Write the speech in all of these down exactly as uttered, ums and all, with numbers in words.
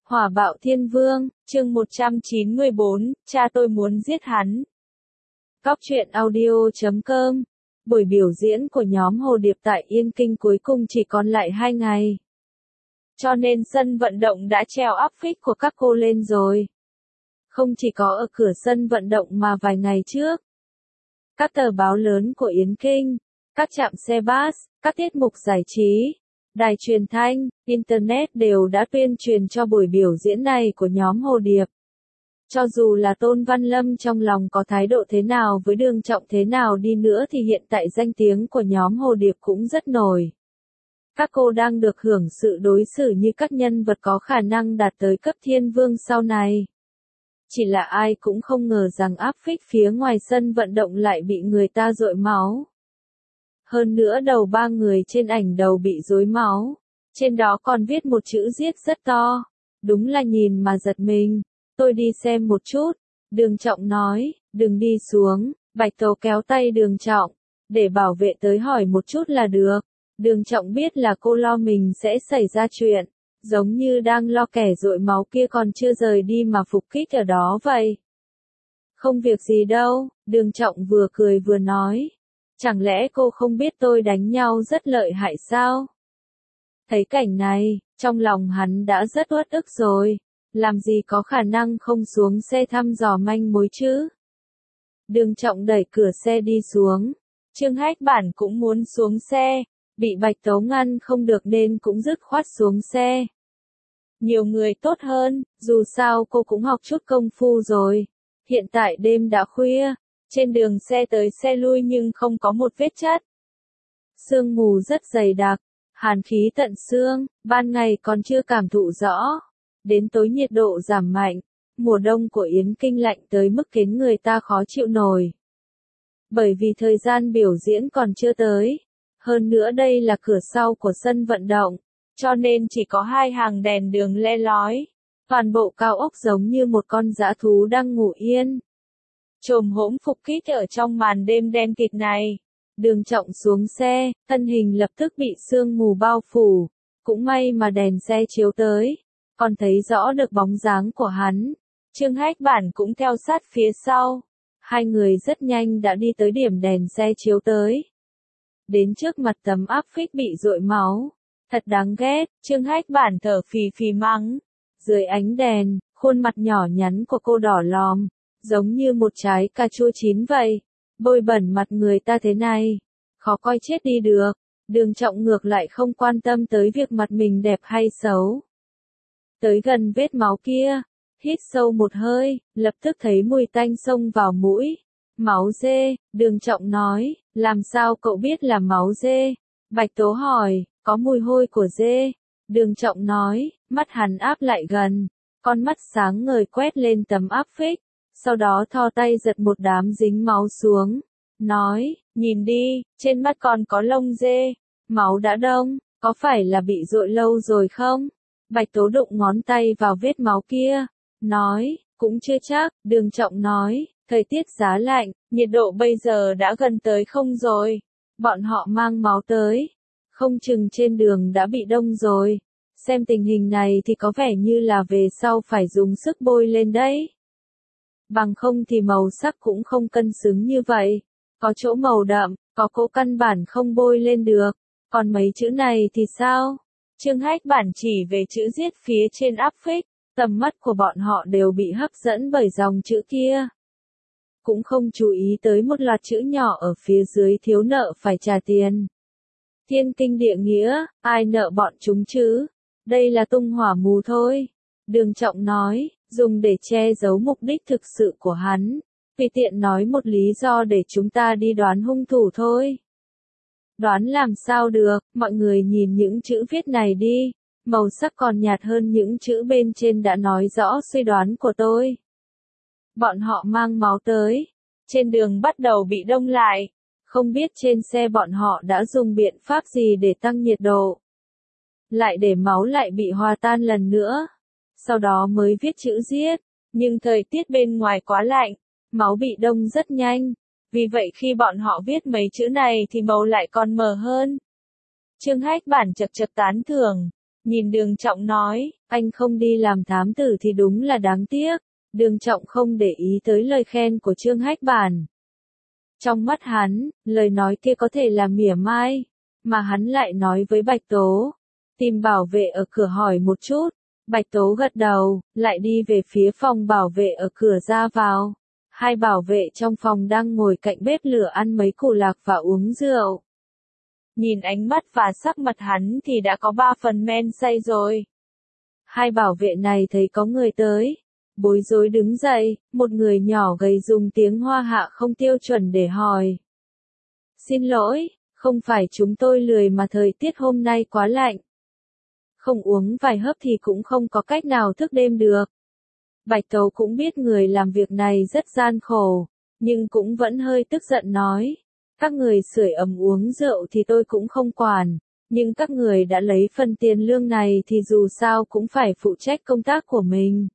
Hỏa bạo thiên vương, chương một trăm chín mươi bốn, cha tôi muốn giết hắn. Góc truyện audio chấm com. Buổi biểu diễn của nhóm Hồ Điệp tại Yên Kinh cuối cùng chỉ còn lại hai ngày. Cho nên sân vận động đã treo áp phích của các cô lên rồi. Không chỉ có ở cửa sân vận động mà vài ngày trước. Các tờ báo lớn của Yên Kinh, các trạm xe bus, các tiết mục giải trí, đài truyền thanh, Internet đều đã tuyên truyền cho buổi biểu diễn này của nhóm Hồ Điệp. Cho dù là Tôn Văn Lâm trong lòng có thái độ thế nào với Đường Trọng thế nào đi nữa thì hiện tại danh tiếng của nhóm Hồ Điệp cũng rất nổi. Các cô đang được hưởng sự đối xử như các nhân vật có khả năng đạt tới cấp thiên vương sau này. Chỉ là ai cũng không ngờ rằng áp phích phía ngoài sân vận động lại bị người ta dội máu. Hơn nữa đầu ba người trên ảnh đầu bị rối máu. Trên đó còn viết một chữ giết rất to. Đúng là nhìn mà giật mình. Tôi đi xem một chút. Đường Trọng nói, đừng đi xuống. Bạch Tố kéo tay Đường Trọng. Để bảo vệ tới hỏi một chút là được. Đường Trọng biết là cô lo mình sẽ xảy ra chuyện. Giống như đang lo kẻ dội máu kia còn chưa rời đi mà phục kích ở đó vậy. Không việc gì đâu, Đường Trọng vừa cười vừa nói. Chẳng lẽ cô không biết tôi đánh nhau rất lợi hại sao? Thấy cảnh này, trong lòng hắn đã rất uất ức rồi. Làm gì có khả năng không xuống xe thăm dò manh mối chứ? Đường Trọng đẩy cửa xe đi xuống. Trương Hách Bản cũng muốn xuống xe. Bị Bạch Tố ngăn không được nên cũng dứt khoát xuống xe. Nhiều người tốt hơn, dù sao cô cũng học chút công phu rồi. Hiện tại đêm đã khuya, trên đường xe tới xe lui nhưng không có một vết chất. Sương mù rất dày đặc, hàn khí tận xương, ban ngày còn chưa cảm thụ rõ. Đến tối nhiệt độ giảm mạnh, mùa đông của Yến Kinh lạnh tới mức khiến người ta khó chịu nổi. Bởi vì thời gian biểu diễn còn chưa tới. Hơn nữa đây là cửa sau của sân vận động, cho nên chỉ có hai hàng đèn đường le lói. Toàn bộ cao ốc giống như một con dã thú đang ngủ yên. Trồm hỗn phục kích ở trong màn đêm đen kịt này. Đường Trọng xuống xe, thân hình lập tức bị sương mù bao phủ. Cũng may mà đèn xe chiếu tới, còn thấy rõ được bóng dáng của hắn. Trương Hách Bản cũng theo sát phía sau. Hai người rất nhanh đã đi tới điểm đèn xe chiếu tới. Đến trước mặt tấm áp phích bị dội máu. Thật đáng ghét, Trương Hách Bản thở phì phì mắng. Dưới ánh đèn, khuôn mặt nhỏ nhắn của cô đỏ lòm, giống như một trái cà chua chín vậy. Bôi bẩn mặt người ta thế này, khó coi chết đi được. Đường Trọng ngược lại không quan tâm tới việc mặt mình đẹp hay xấu. Tới gần vết máu kia, hít sâu một hơi, lập tức thấy mùi tanh xông vào mũi. Máu dê, Đường Trọng nói, làm sao cậu biết là máu dê? Bạch Tố hỏi, có mùi hôi của dê. Đường Trọng nói, mắt hắn áp lại gần, con mắt sáng ngời quét lên tấm áp phích, sau đó thò tay giật một đám dính máu xuống. Nói, nhìn đi, trên mắt còn có lông dê, máu đã đông, có phải là bị dội lâu rồi không? Bạch Tố đụng ngón tay vào vết máu kia, nói, cũng chưa chắc. Đường Trọng nói, thời tiết giá lạnh, nhiệt độ bây giờ đã gần tới không rồi. Bọn họ mang máu tới, không chừng trên đường đã bị đông rồi. Xem tình hình này thì có vẻ như là về sau phải dùng sức bôi lên đấy. Bằng không thì màu sắc cũng không cân xứng như vậy. Có chỗ màu đậm, có chỗ căn bản không bôi lên được. Còn mấy chữ này thì sao? Trương Hách Bản chỉ về chữ giết phía trên áp phích. Tầm mắt của bọn họ đều bị hấp dẫn bởi dòng chữ kia. Cũng không chú ý tới một loạt chữ nhỏ ở phía dưới thiếu nợ phải trả tiền. Thiên kinh địa nghĩa, ai nợ bọn chúng chứ? Đây là tung hỏa mù thôi. Đường Trọng nói, dùng để che giấu mục đích thực sự của hắn. Vì tiện nói một lý do để chúng ta đi đoán hung thủ thôi. Đoán làm sao được, mọi người nhìn những chữ viết này đi. Màu sắc còn nhạt hơn những chữ bên trên đã nói rõ suy đoán của tôi. Bọn họ mang máu tới. Trên đường bắt đầu bị đông lại. Không biết trên xe bọn họ đã dùng biện pháp gì để tăng nhiệt độ. Lại để máu lại bị hòa tan lần nữa. Sau đó mới viết chữ giết. Nhưng thời tiết bên ngoài quá lạnh. Máu bị đông rất nhanh. Vì vậy khi bọn họ viết mấy chữ này thì màu lại còn mờ hơn. Trương Hách Bản chật chật tán thưởng. Nhìn Đường Trọng nói, anh không đi làm thám tử thì đúng là đáng tiếc. Đường Trọng không để ý tới lời khen của Trương Hách Bản. Trong mắt hắn, lời nói kia có thể là mỉa mai, mà hắn lại nói với Bạch Tố. Tìm bảo vệ ở cửa hỏi một chút. Bạch Tố gật đầu, lại đi về phía phòng bảo vệ ở cửa ra vào. Hai bảo vệ trong phòng đang ngồi cạnh bếp lửa ăn mấy củ lạc và uống rượu. Nhìn ánh mắt và sắc mặt hắn thì đã có ba phần men say rồi. Hai bảo vệ này thấy có người tới. Bối rối đứng dậy, một người nhỏ gầy dùng tiếng Hoa Hạ không tiêu chuẩn để hỏi. Xin lỗi, không phải chúng tôi lười mà thời tiết hôm nay quá lạnh. Không uống vài hớp thì cũng không có cách nào thức đêm được. Bạch Tố cũng biết người làm việc này rất gian khổ, nhưng cũng vẫn hơi tức giận nói. Các người sưởi ấm uống rượu thì tôi cũng không quản, nhưng các người đã lấy phần tiền lương này thì dù sao cũng phải phụ trách công tác của mình.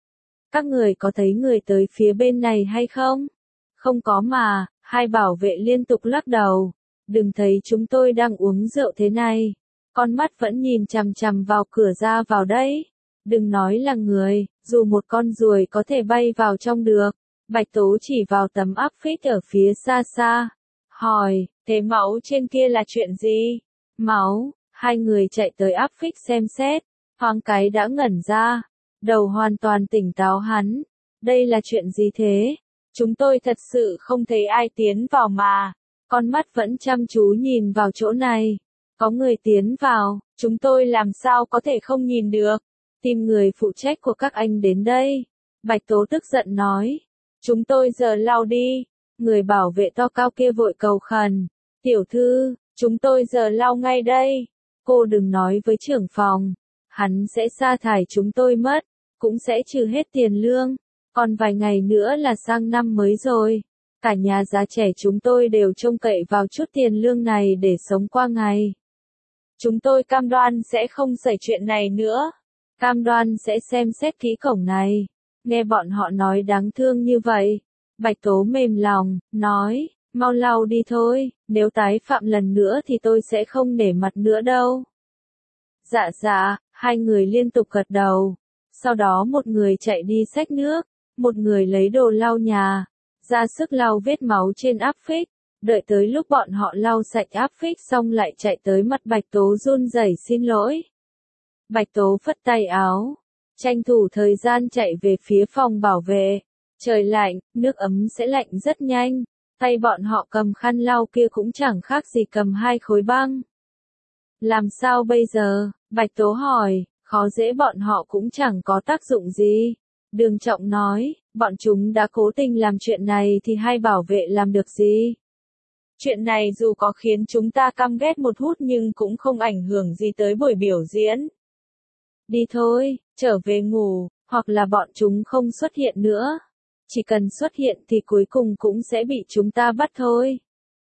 Các người có thấy người tới phía bên này hay không? Không có mà, hai bảo vệ liên tục lắc đầu. Đừng thấy chúng tôi đang uống rượu thế này. Con mắt vẫn nhìn chằm chằm vào cửa ra vào đấy. Đừng nói là người, dù một con ruồi có thể bay vào trong được. Bạch Tố chỉ vào tấm áp phích ở phía xa xa. Hỏi, thế máu trên kia là chuyện gì? Máu, hai người chạy tới áp phích xem xét. Thoáng cái đã ngẩn ra. Đầu hoàn toàn tỉnh táo hắn. Đây là chuyện gì thế? Chúng tôi thật sự không thấy ai tiến vào mà. Con mắt vẫn chăm chú nhìn vào chỗ này. Có người tiến vào, chúng tôi làm sao có thể không nhìn được. Tìm người phụ trách của các anh đến đây. Bạch Tố tức giận nói. Chúng tôi giờ lau đi. Người bảo vệ to cao kia vội cầu khẩn. Tiểu thư, chúng tôi giờ lau ngay đây. Cô đừng nói với trưởng phòng. Hắn sẽ sa thải chúng tôi mất. Cũng sẽ trừ hết tiền lương. Còn vài ngày nữa là sang năm mới rồi. Cả nhà già trẻ chúng tôi đều trông cậy vào chút tiền lương này để sống qua ngày. Chúng tôi cam đoan sẽ không xảy chuyện này nữa. Cam đoan sẽ xem xét kỹ cổng này. Nghe bọn họ nói đáng thương như vậy. Bạch Tố mềm lòng, nói, mau lau đi thôi, nếu tái phạm lần nữa thì tôi sẽ không nể mặt nữa đâu. Dạ dạ, hai người liên tục gật đầu. Sau đó một người chạy đi xách nước, một người lấy đồ lau nhà, ra sức lau vết máu trên áp phích. Đợi tới lúc bọn họ lau sạch áp phích xong lại chạy tới mặt Bạch Tố run rẩy xin lỗi. Bạch Tố phất tay áo, tranh thủ thời gian chạy về phía phòng bảo vệ. Trời lạnh, nước ấm sẽ lạnh rất nhanh. Tay bọn họ cầm khăn lau kia cũng chẳng khác gì cầm hai khối băng. Làm sao bây giờ? Bạch Tố hỏi, khó dễ bọn họ cũng chẳng có tác dụng gì. Đường Trọng nói, bọn chúng đã cố tình làm chuyện này thì hai bảo vệ làm được gì? Chuyện này dù có khiến chúng ta căm ghét một hút nhưng cũng không ảnh hưởng gì tới buổi biểu diễn. Đi thôi, trở về ngủ, hoặc là bọn chúng không xuất hiện nữa. Chỉ cần xuất hiện thì cuối cùng cũng sẽ bị chúng ta bắt thôi.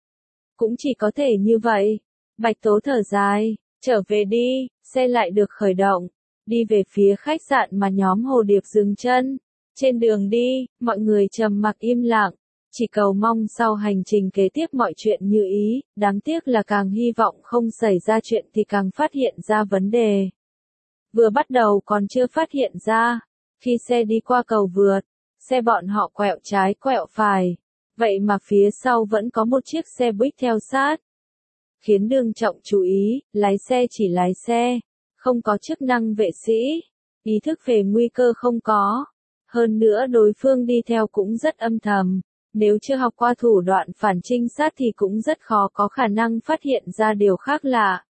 Cũng chỉ có thể như vậy. Bạch Tố thở dài, trở về đi, xe lại được khởi động. Đi về phía khách sạn mà nhóm Hồ Điệp dừng chân. Trên đường đi, mọi người trầm mặc im lặng. Chỉ cầu mong sau hành trình kế tiếp mọi chuyện như ý, đáng tiếc là càng hy vọng không xảy ra chuyện thì càng phát hiện ra vấn đề. Vừa bắt đầu còn chưa phát hiện ra, khi xe đi qua cầu vượt, xe bọn họ quẹo trái quẹo phải, vậy mà phía sau vẫn có một chiếc xe buýt theo sát. Khiến Đường Trọng chú ý, lái xe chỉ lái xe, không có chức năng vệ sĩ, ý thức về nguy cơ không có. Hơn nữa đối phương đi theo cũng rất âm thầm. Nếu chưa học qua thủ đoạn phản trinh sát thì cũng rất khó có khả năng phát hiện ra điều khác lạ.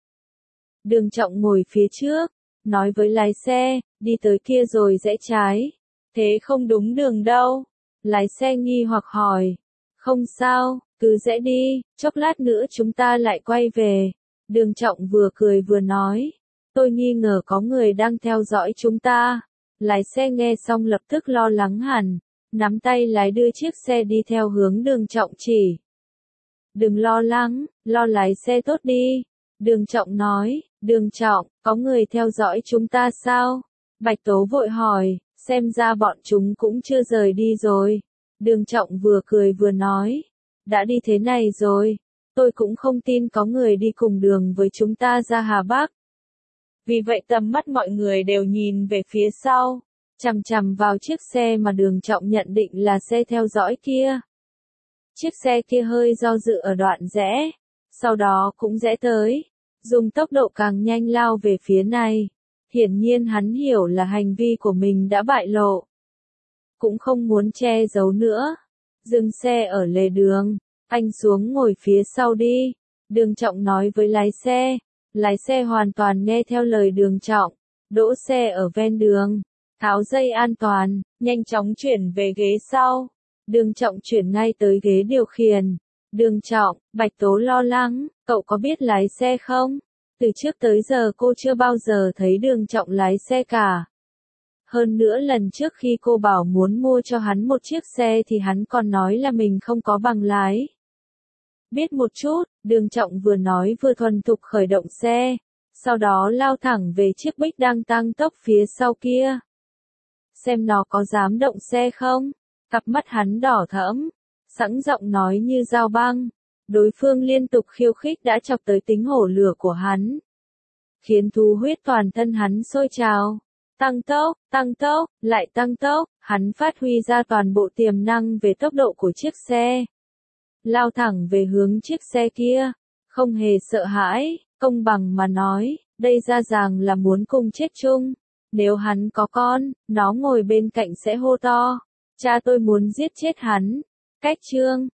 Đường Trọng ngồi phía trước, nói với lái xe, đi tới kia rồi rẽ trái. Thế không đúng đường đâu. Lái xe nghi hoặc hỏi. Không sao, cứ rẽ đi, chốc lát nữa chúng ta lại quay về. Đường Trọng vừa cười vừa nói. Tôi nghi ngờ có người đang theo dõi chúng ta. Lái xe nghe xong lập tức lo lắng hẳn. Nắm tay lái đưa chiếc xe đi theo hướng Đường Trọng chỉ. Đừng lo lắng, lo lái xe tốt đi. Đường Trọng nói, Đường Trọng, có người theo dõi chúng ta sao? Bạch Tố vội hỏi, xem ra bọn chúng cũng chưa rời đi rồi. Đường Trọng vừa cười vừa nói, đã đi thế này rồi, tôi cũng không tin có người đi cùng đường với chúng ta ra Hà Bắc. Vì vậy tầm mắt mọi người đều nhìn về phía sau, chằm chằm vào chiếc xe mà Đường Trọng nhận định là xe theo dõi kia. Chiếc xe kia hơi do dự ở đoạn rẽ, sau đó cũng rẽ tới, dùng tốc độ càng nhanh lao về phía này. Hiển nhiên hắn hiểu là hành vi của mình đã bại lộ. Cũng không muốn che giấu nữa. Dừng xe ở lề đường, anh xuống ngồi phía sau đi. Đường Trọng nói với lái xe. Lái xe hoàn toàn nghe theo lời Đường Trọng, đỗ xe ở ven đường, tháo dây an toàn, nhanh chóng chuyển về ghế sau. Đường Trọng chuyển ngay tới ghế điều khiển. Đường Trọng, Bạch Tố lo lắng, cậu có biết lái xe không? Từ trước tới giờ cô chưa bao giờ thấy Đường Trọng lái xe cả. Hơn nữa lần trước khi cô bảo muốn mua cho hắn một chiếc xe thì hắn còn nói là mình không có bằng lái. Biết một chút, Đường Trọng vừa nói vừa thuần thục khởi động xe, sau đó lao thẳng về chiếc Bích đang tăng tốc phía sau kia. Xem nó có dám động xe không? Cặp mắt hắn đỏ thẫm, sẵn giọng nói như dao băng. Đối phương liên tục khiêu khích đã chọc tới tính hổ lửa của hắn, khiến thú huyết toàn thân hắn sôi trào. Tăng tốc, tăng tốc, lại tăng tốc, hắn phát huy ra toàn bộ tiềm năng về tốc độ của chiếc xe. Lao thẳng về hướng chiếc xe kia, không hề sợ hãi, công bằng mà nói, đây ra ràng là muốn cùng chết chung. Nếu hắn có con, nó ngồi bên cạnh sẽ hô to, cha tôi muốn giết chết hắn. Cách chương